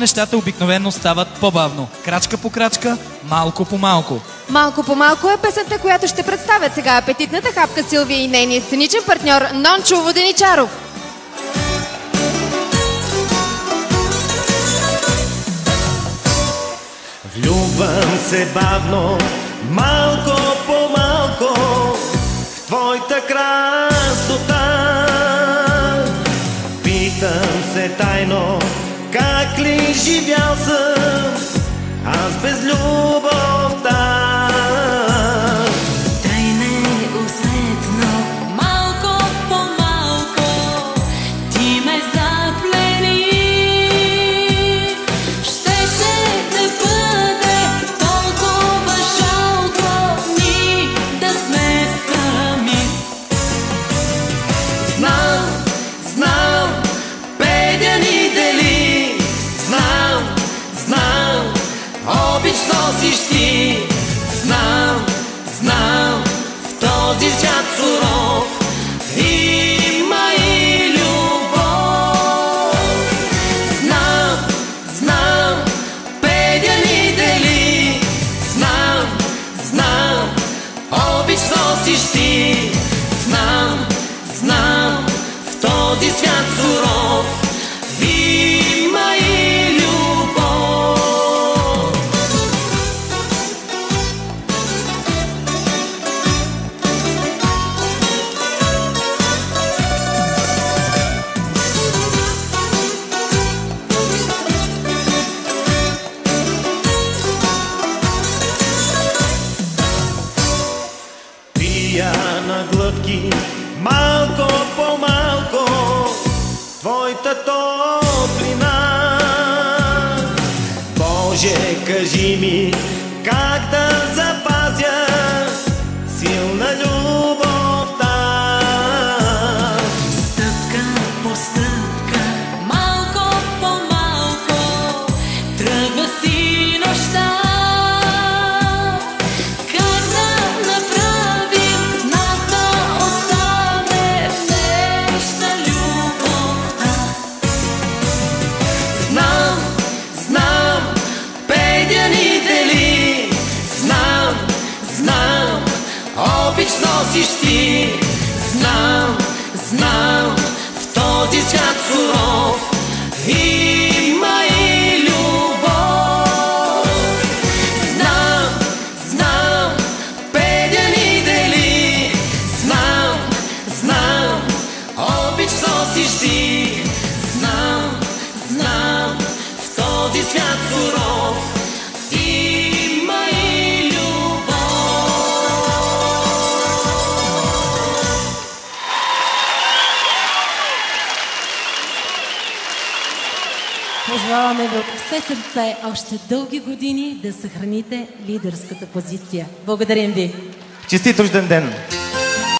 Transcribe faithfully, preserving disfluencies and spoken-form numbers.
нещата обикновено стават по-бавно. Крачка по крачка, малко по малко. Малко по малко е песента, която ще представят сега апетитната хапка Силвия и нейния сценичен партньор Нончо Воденичаров. Влюбвам се бавно, малко по малко, в твоята красота. Питам се тайно, как ли живял съм аз без любовта. Знам, знам, в този свят суров има и любов. Знам, знам, пея ни дели. Знам, знам, обич носиш ти. Знам, знам, в този свят суров има и любов. На глътки, малко по малко, твоята топлина. Боже, кажи ми, как да запазя силна любовта. Стъпка по стъпка, малко по малко, тръгва си нощта. Носиш ти, знам, знам, в този свят суров има и любов. Знам, знам, пея ни дели. Знам, знам, обич носиш ти. Знам, знам, в този свят суров има и любов. Пожелаваме ви от все сърце още дълги години да съхраните лидерската позиция. Благодарим ви! Честит рожден ден!